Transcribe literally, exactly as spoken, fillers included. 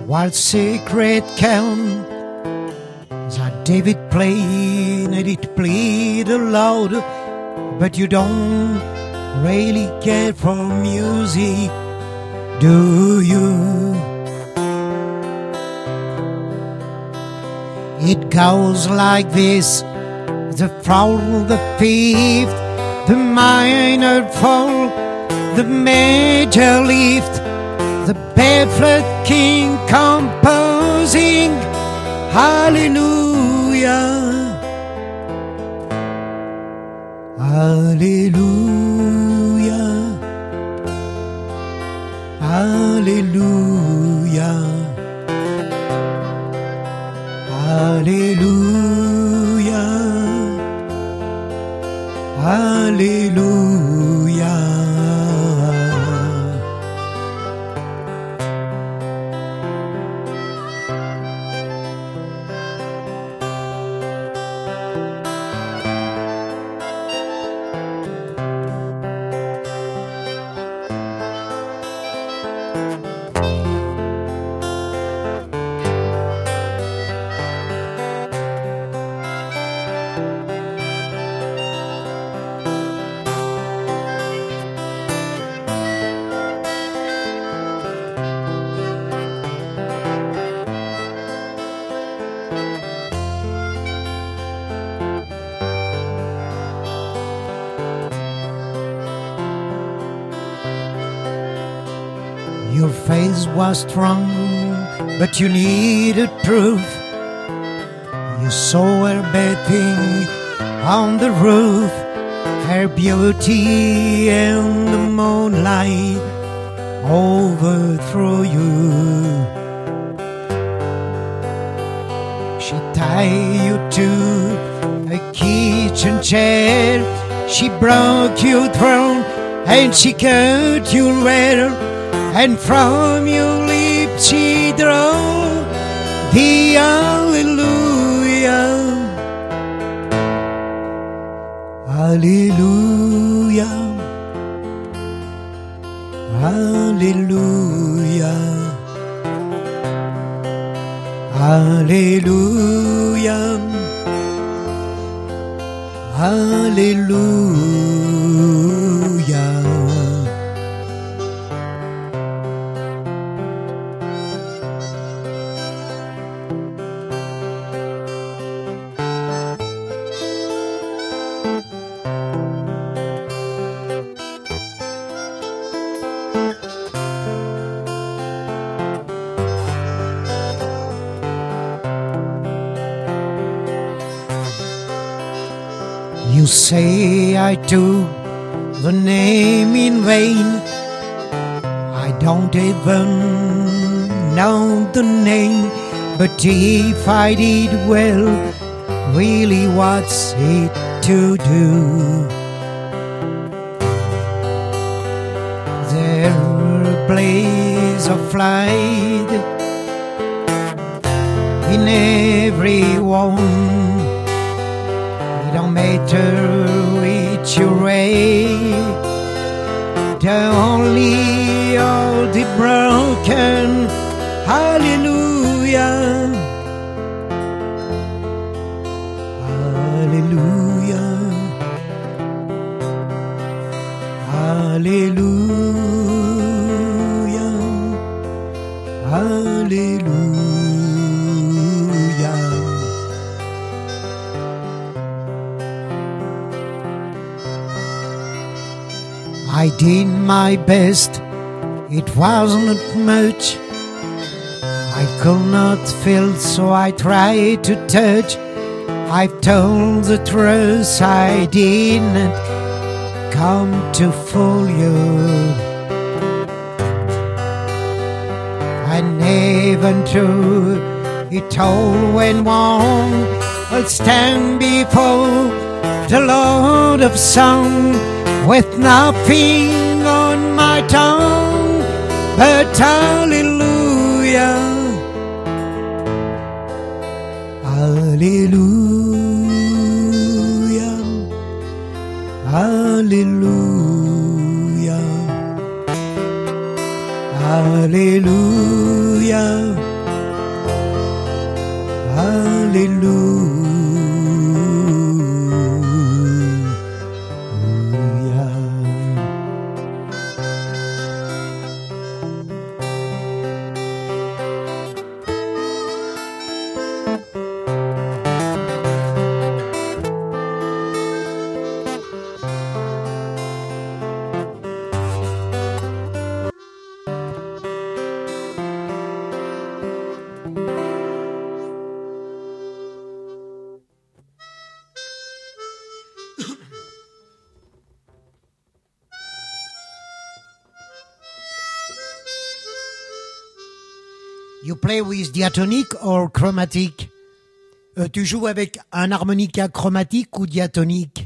What secret can that David played and it played aloud, but you don't really care for music, do you? It goes like this: the fourth, the fifth, the minor fall, the major lift, the baffled king composing hallelujah, hallelujah, hallelujah, hallelujah, hallelujah. Your face was strong, but you needed proof. You saw her bathing on the roof, her beauty and the moonlight overthrew you. She tied you to a kitchen chair, she broke your throne and she cut your hair, and from your lips she drew the hallelujah, hallelujah, hallelujah, hallelujah, hallelujah. You say I took the name in vain. I don't even know the name, but if I did, well, really what's it to do? There are blaze of light in everyone. Don't matter which way, the only all the broken hallelujah, hallelujah, hallelujah, hallelujah. I did my best, it wasn't much. I could not feel, so I tried to touch. I've told the truth, I didn't come to fool you. And even though it all went wrong, I'll stand before the Lord of Song with nothing on my tongue but hallelujah, hallelujah, hallelujah, hallelujah, You play with diatonic or chromatic? Euh, tu joues avec un harmonica chromatique ou diatonique?